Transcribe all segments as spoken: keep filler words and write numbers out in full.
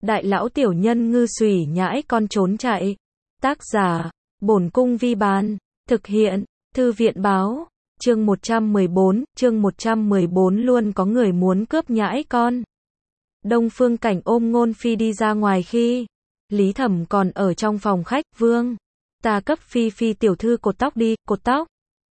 đại lão tiểu nhân ngư xùy nhãi con trốn chạy. Tác giả, Bổn Cung Vi Bán. Thực hiện, Thư viện Báo. Chương một trăm mười bốn, chương một trăm mười bốn luôn có người muốn cướp nhãi con. Đông Phương Cảnh ôm Ngôn Phi đi ra ngoài khi Lý Thẩm còn ở trong phòng khách. Vương, ta cấp Phi Phi tiểu thư cột tóc đi, cột tóc.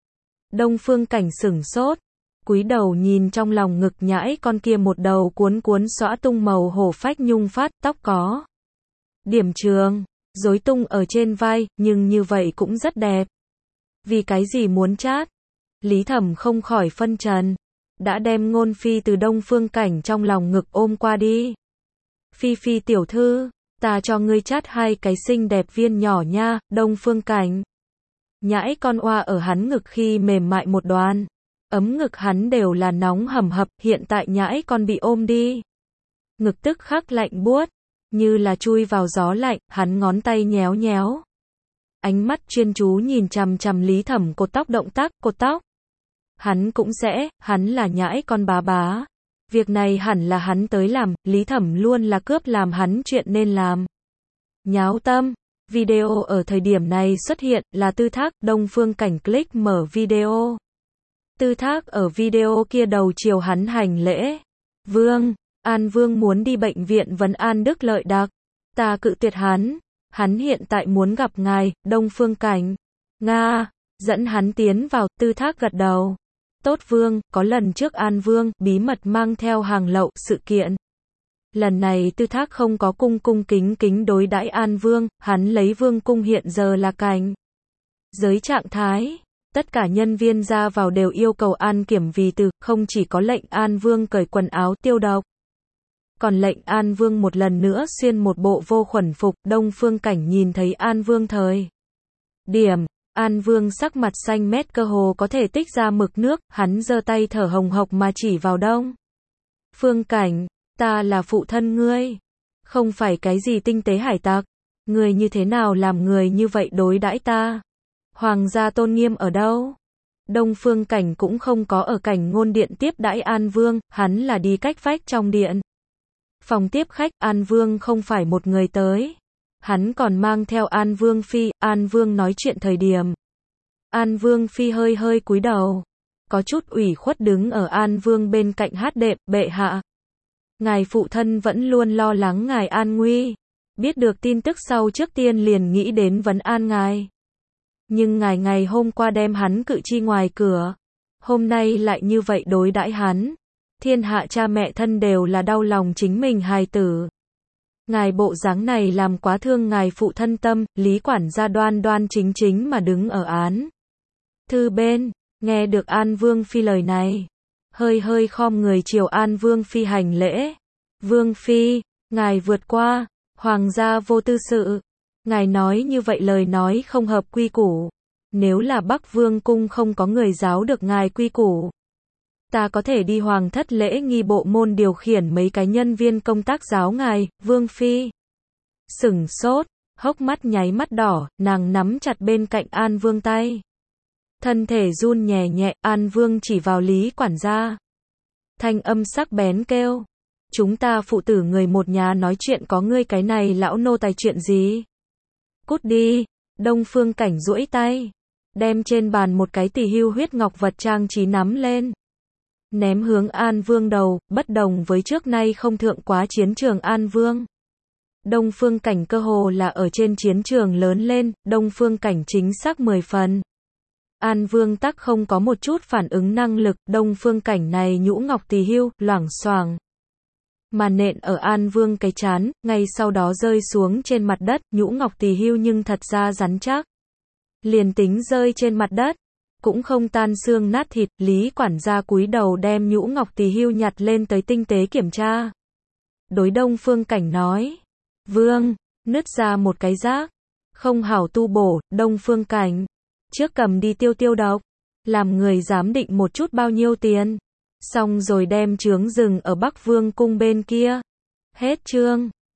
Đông Phương Cảnh sửng sốt, cúi đầu nhìn trong lòng ngực nhãi con kia, một đầu cuốn cuốn xõa tung màu hổ phách nhung phát, tóc có điểm trường, rối tung ở trên vai, nhưng như vậy cũng rất đẹp. Vì cái gì muốn chát? Lý Thẩm không khỏi phân trần, đã đem Ngôn Phi từ Đông Phương Cảnh trong lòng ngực ôm qua đi. Phi Phi tiểu thư, ta cho ngươi chát hai cái xinh đẹp viên nhỏ nha. Đông Phương Cảnh, nhãi con oa ở hắn ngực khi mềm mại một đoàn, ấm ngực hắn đều là nóng hầm hập, hiện tại nhãi con bị ôm đi, ngực tức khắc lạnh buốt, như là chui vào gió lạnh. Hắn ngón tay nhéo nhéo, ánh mắt chuyên chú nhìn chằm chằm Lý Thẩm cột tóc, động tác cột tóc. Hắn cũng sẽ, hắn là nhãi con bá bá. Việc này hẳn là hắn tới làm, Lý Thẩm luôn là cướp làm hắn chuyện nên làm. Nháo tâm, video ở thời điểm này xuất hiện, là Tư Thác. Đông Phương Cảnh click mở video. Tư Thác ở video kia đầu chiều hắn hành lễ. Vương, An Vương muốn đi bệnh viện vấn an Đức Lợi Đặc. Ta cự tuyệt hắn. Hắn hiện tại muốn gặp ngài, Đông Phương Cảnh. Nga, dẫn hắn tiến vào. Tư Thác gật đầu. Tốt Vương, có lần trước An Vương bí mật mang theo hàng lậu sự kiện. Lần này Tư Thác không có cung cung kính kính đối đãi An Vương, hắn lấy Vương cung hiện giờ là cảnh giới trạng thái. Tất cả nhân viên ra vào đều yêu cầu an kiểm vì từ, không chỉ có lệnh An Vương cởi quần áo tiêu độc, còn lệnh An Vương một lần nữa xuyên một bộ vô khuẩn phục. Đông Phương Cảnh nhìn thấy An Vương thời điểm, An Vương sắc mặt xanh mét cơ hồ có thể tích ra mực nước, hắn giơ tay thở hồng hộc mà chỉ vào Đông Phương Cảnh, ta là phụ thân ngươi, không phải cái gì tinh tế hải tặc, ngươi như thế nào làm người như vậy đối đãi ta? Hoàng gia tôn nghiêm ở đâu? Đông Phương Cảnh cũng không có ở Cảnh Ngôn điện tiếp đãi An Vương, hắn là đi cách vách trong điện phòng tiếp khách. An Vương không phải một người tới, hắn còn mang theo An Vương Phi. An Vương nói chuyện thời điểm, An Vương Phi hơi hơi cúi đầu, có chút ủy khuất đứng ở An Vương bên cạnh hát đệm. Bệ hạ, ngài phụ thân vẫn luôn lo lắng ngài an nguy, biết được tin tức sau trước tiên liền nghĩ đến vấn an ngài. Nhưng ngài ngày hôm qua đem hắn cự chi ngoài cửa, hôm nay lại như vậy đối đãi hắn. Thiên hạ cha mẹ thân đều là đau lòng chính mình hài tử. Ngài bộ dáng này làm quá thương ngài phụ thân tâm. Lý quản gia đoan đoan chính chính mà đứng ở án thư bên, nghe được An Vương Phi lời này, hơi hơi khom người chiều An Vương Phi hành lễ. Vương Phi, ngài vượt qua, hoàng gia vô tư sự. Ngài nói như vậy lời nói không hợp quy củ. Nếu là Bắc Vương cung không có người giáo được ngài quy củ, ta có thể đi hoàng thất lễ nghi bộ môn điều khiển mấy cái nhân viên công tác giáo ngài. Vương Phi sửng sốt, hốc mắt nháy mắt đỏ, nàng nắm chặt bên cạnh An Vương tay, thân thể run nhẹ nhẹ. An Vương chỉ vào Lý quản gia, thanh âm sắc bén kêu, chúng ta phụ tử người một nhà nói chuyện có ngươi cái này lão nô tài chuyện gì? Cút đi. Đông Phương Cảnh duỗi tay, đem trên bàn một cái tỷ hưu huyết ngọc vật trang trí nắm lên, ném hướng An Vương đầu. Bất đồng với trước nay không thượng quá chiến trường An Vương, Đông Phương Cảnh cơ hồ là ở trên chiến trường lớn lên. Đông Phương Cảnh chính xác mười phần, An Vương tắc không có một chút phản ứng năng lực. Đông Phương Cảnh này nhũ ngọc tỳ hưu, loảng xoảng mà nện ở An Vương cái chán, ngay sau đó rơi xuống trên mặt đất. Nhũ ngọc tỳ hưu nhưng thật ra rắn chắc, liền tính rơi trên mặt đất cũng không tan xương nát thịt. Lý quản gia cúi đầu đem nhũ ngọc tỳ hưu nhặt lên tới tinh tế kiểm tra, đối Đông Phương Cảnh nói, Vương, nứt ra một cái rác, không hảo tu bổ. Đông Phương Cảnh, trước cầm đi tiêu tiêu độc, làm người giám định một chút bao nhiêu tiền, xong rồi đem chướng dừng ở Bắc Vương cung bên kia. Hết chương.